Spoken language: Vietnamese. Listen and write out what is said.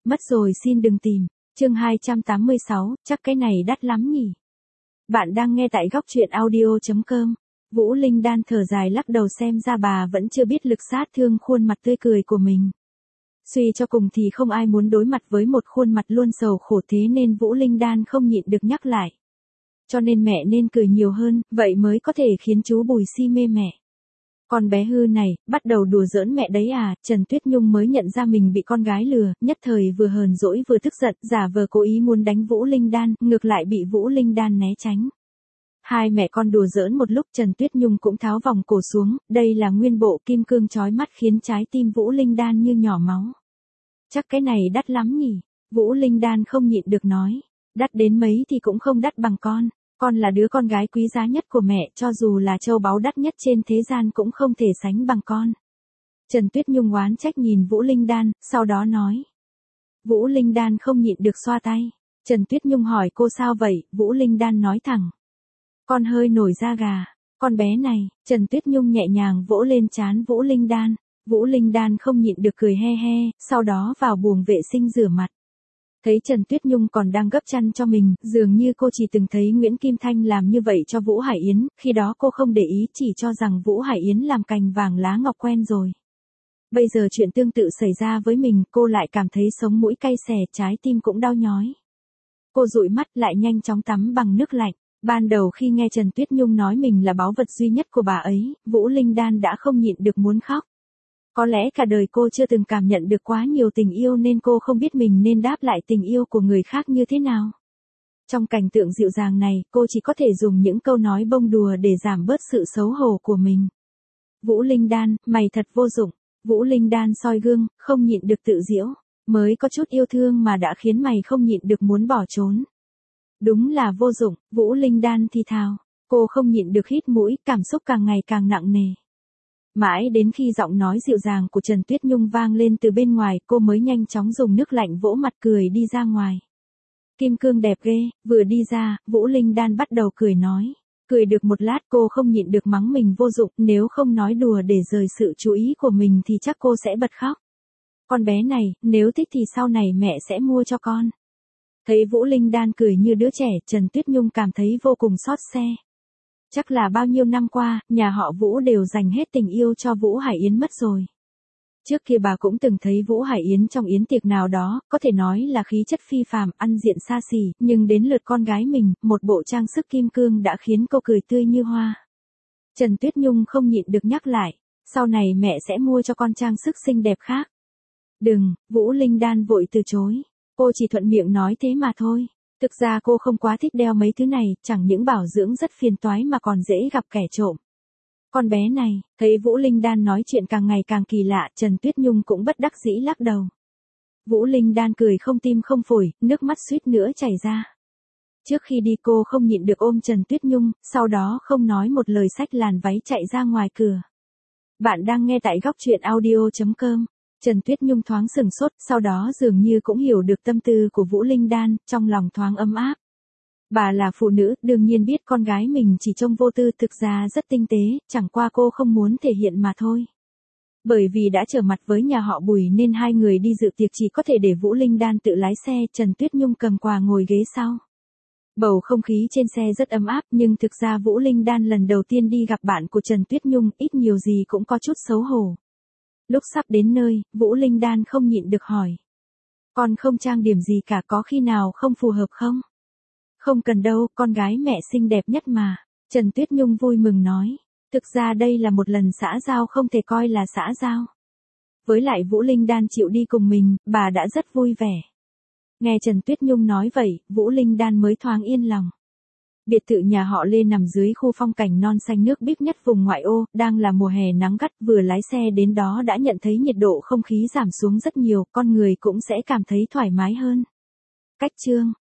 Mất rồi xin đừng tìm. Chương 286, chắc cái này đắt lắm nhỉ. Bạn đang nghe tại góc truyện audio.com. Vũ Linh Đan thở dài lắc đầu, xem ra bà vẫn chưa biết lực sát thương khuôn mặt tươi cười của mình. Suy cho cùng thì không ai muốn đối mặt với một khuôn mặt luôn sầu khổ, thế nên Vũ Linh Đan không nhịn được nhắc lại. Cho nên mẹ nên cười nhiều hơn, vậy mới có thể khiến chú Bùi si mê mẹ. Con bé hư này, bắt đầu đùa giỡn mẹ đấy à? Trần Tuyết Nhung mới nhận ra mình bị con gái lừa, nhất thời vừa hờn dỗi vừa tức giận, giả vờ cố ý muốn đánh Vũ Linh Đan, ngược lại bị Vũ Linh Đan né tránh. Hai mẹ con đùa giỡn một lúc, Trần Tuyết Nhung cũng tháo vòng cổ xuống, đây là nguyên bộ kim cương chói mắt khiến trái tim Vũ Linh Đan như nhỏ máu. Chắc cái này đắt lắm nhỉ? Vũ Linh Đan không nhịn được nói. Đắt đến mấy thì cũng không đắt bằng con. Con là đứa con gái quý giá nhất của mẹ, cho dù là châu báu đắt nhất trên thế gian cũng không thể sánh bằng con. Trần Tuyết Nhung oán trách nhìn Vũ Linh Đan, sau đó nói. Vũ Linh Đan không nhịn được xoa tay. Trần Tuyết Nhung hỏi cô sao vậy, Vũ Linh Đan nói thẳng. Con hơi nổi da gà. Con bé này, Trần Tuyết Nhung nhẹ nhàng vỗ lên trán Vũ Linh Đan. Vũ Linh Đan không nhịn được cười he he, sau đó vào buồng vệ sinh rửa mặt. Thấy Trần Tuyết Nhung còn đang gấp chăn cho mình, dường như cô chỉ từng thấy Nguyễn Kim Thanh làm như vậy cho Vũ Hải Yến, khi đó cô không để ý, chỉ cho rằng Vũ Hải Yến làm cành vàng lá ngọc quen rồi. Bây giờ chuyện tương tự xảy ra với mình, cô lại cảm thấy sống mũi cay xè, trái tim cũng đau nhói. Cô dụi mắt lại nhanh chóng tắm bằng nước lạnh. Ban đầu khi nghe Trần Tuyết Nhung nói mình là báu vật duy nhất của bà ấy, Vũ Linh Đan đã không nhịn được muốn khóc. Có lẽ cả đời cô chưa từng cảm nhận được quá nhiều tình yêu nên cô không biết mình nên đáp lại tình yêu của người khác như thế nào. Trong cảnh tượng dịu dàng này, cô chỉ có thể dùng những câu nói bông đùa để giảm bớt sự xấu hổ của mình. Vũ Linh Đan, mày thật vô dụng. Vũ Linh Đan soi gương, không nhịn được tự giễu. Mới có chút yêu thương mà đã khiến mày không nhịn được muốn bỏ trốn. Đúng là vô dụng, Vũ Linh Đan thì thào. Cô không nhịn được hít mũi, cảm xúc càng ngày càng nặng nề. Mãi đến khi giọng nói dịu dàng của Trần Tuyết Nhung vang lên từ bên ngoài, cô mới nhanh chóng dùng nước lạnh vỗ mặt cười đi ra ngoài. Kim cương đẹp ghê, vừa đi ra, Vũ Linh Đan bắt đầu cười nói. Cười được một lát cô không nhịn được mắng mình vô dụng, nếu không nói đùa để rời sự chú ý của mình thì chắc cô sẽ bật khóc. Con bé này, nếu thích thì sau này mẹ sẽ mua cho con. Thấy Vũ Linh Đan cười như đứa trẻ, Trần Tuyết Nhung cảm thấy vô cùng xót xe. Chắc là bao nhiêu năm qua, nhà họ Vũ đều dành hết tình yêu cho Vũ Hải Yến mất rồi. Trước kia bà cũng từng thấy Vũ Hải Yến trong yến tiệc nào đó, có thể nói là khí chất phi phàm, ăn diện xa xỉ, nhưng đến lượt con gái mình, một bộ trang sức kim cương đã khiến cô cười tươi như hoa. Trần Tuyết Nhung không nhịn được nhắc lại, sau này mẹ sẽ mua cho con trang sức xinh đẹp khác. Đừng, Vũ Linh Đan vội từ chối. Cô chỉ thuận miệng nói thế mà thôi. Thực ra cô không quá thích đeo mấy thứ này, chẳng những bảo dưỡng rất phiền toái mà còn dễ gặp kẻ trộm. Con bé này, thấy Vũ Linh Đan nói chuyện càng ngày càng kỳ lạ, Trần Tuyết Nhung cũng bất đắc dĩ lắc đầu. Vũ Linh Đan cười không tim không phổi, nước mắt suýt nữa chảy ra. Trước khi đi cô không nhịn được ôm Trần Tuyết Nhung, sau đó không nói một lời xách làn váy chạy ra ngoài cửa. Bạn đang nghe tại góc truyện audio.com. Trần Tuyết Nhung thoáng sừng sốt, sau đó dường như cũng hiểu được tâm tư của Vũ Linh Đan, trong lòng thoáng ấm áp. Bà là phụ nữ, đương nhiên biết con gái mình chỉ trông vô tư, thực ra rất tinh tế, chẳng qua cô không muốn thể hiện mà thôi. Bởi vì đã trở mặt với nhà họ Bùi nên hai người đi dự tiệc chỉ có thể để Vũ Linh Đan tự lái xe, Trần Tuyết Nhung cầm quà ngồi ghế sau. Bầu không khí trên xe rất ấm áp, nhưng thực ra Vũ Linh Đan lần đầu tiên đi gặp bạn của Trần Tuyết Nhung, ít nhiều gì cũng có chút xấu hổ. Lúc sắp đến nơi, Vũ Linh Đan không nhịn được hỏi. Con không trang điểm gì cả, có khi nào không phù hợp không? Không cần đâu, con gái mẹ xinh đẹp nhất mà. Trần Tuyết Nhung vui mừng nói. Thực ra đây là một lần xã giao, không thể coi là xã giao. Với lại Vũ Linh Đan chịu đi cùng mình, bà đã rất vui vẻ. Nghe Trần Tuyết Nhung nói vậy, Vũ Linh Đan mới thoáng yên lòng. Biệt thự nhà họ Lê nằm dưới khu phong cảnh non xanh nước biếc nhất vùng ngoại ô, đang là mùa hè nắng gắt, vừa lái xe đến đó đã nhận thấy nhiệt độ không khí giảm xuống rất nhiều, con người cũng sẽ cảm thấy thoải mái hơn. Cách chương